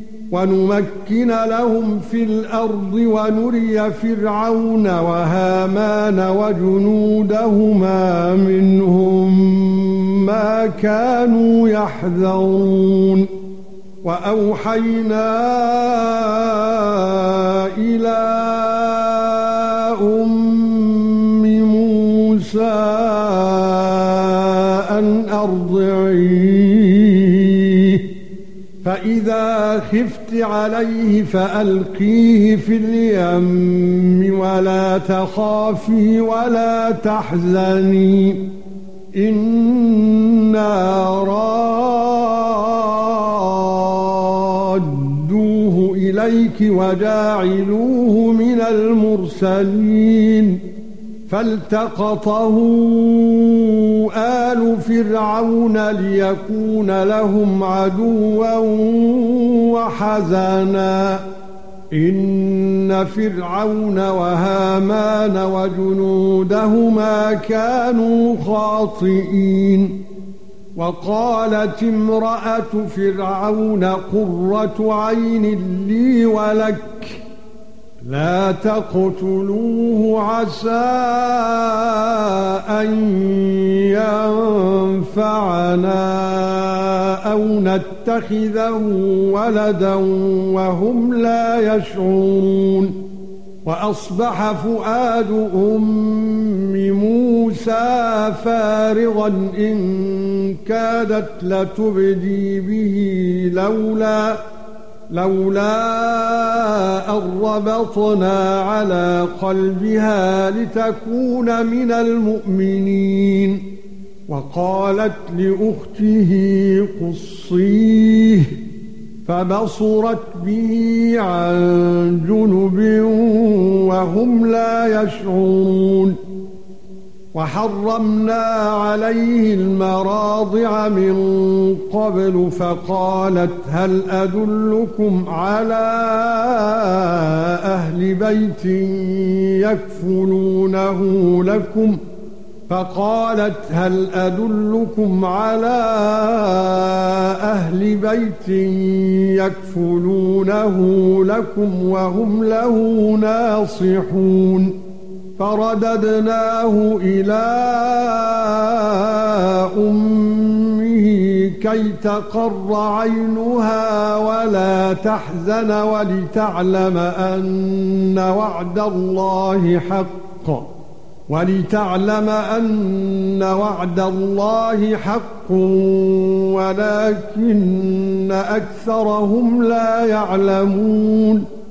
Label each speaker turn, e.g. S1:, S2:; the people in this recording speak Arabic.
S1: ونمكن لهم في الأرض ونري فرعون وهامان وجنودهما منهم ما كانوا يحذرون وأوحينا إلى أم موسى أن أرضعيه فإذا خفت عليه فألقيه في اليم ولا تخافي ولا تحزني إنا رادوه إليك وجاعلوه من المرسلين فالتقطه آل فرعون ليكون لهم عدوا وحزنا إن فرعون وهامان وجنودهما كانوا خاطئين وقالت امرأة فرعون قرة عين لي ولك لا تقتلوه عسى أن ينفعنا أو نتخذه ولدا وهم لا يشعرون وأصبح فؤاد أم موسى فارغا إن كادت لتبدي به لولا أن ربطنا على قلبها لتكون من المؤمنين وقالت لأخته قصيه فبصرت به عن جنب وهم لا يشعرون وحرمنا عليه المراضع من قبل فقالت هل أدلكم على أهل بيت يكفلونه لكم وهم له ناصحون فرددناه إلى أمه كي تقر عينها ولا تحزن ولتعلم أن وعد الله حق ولكن أكثرهم لا يعلمون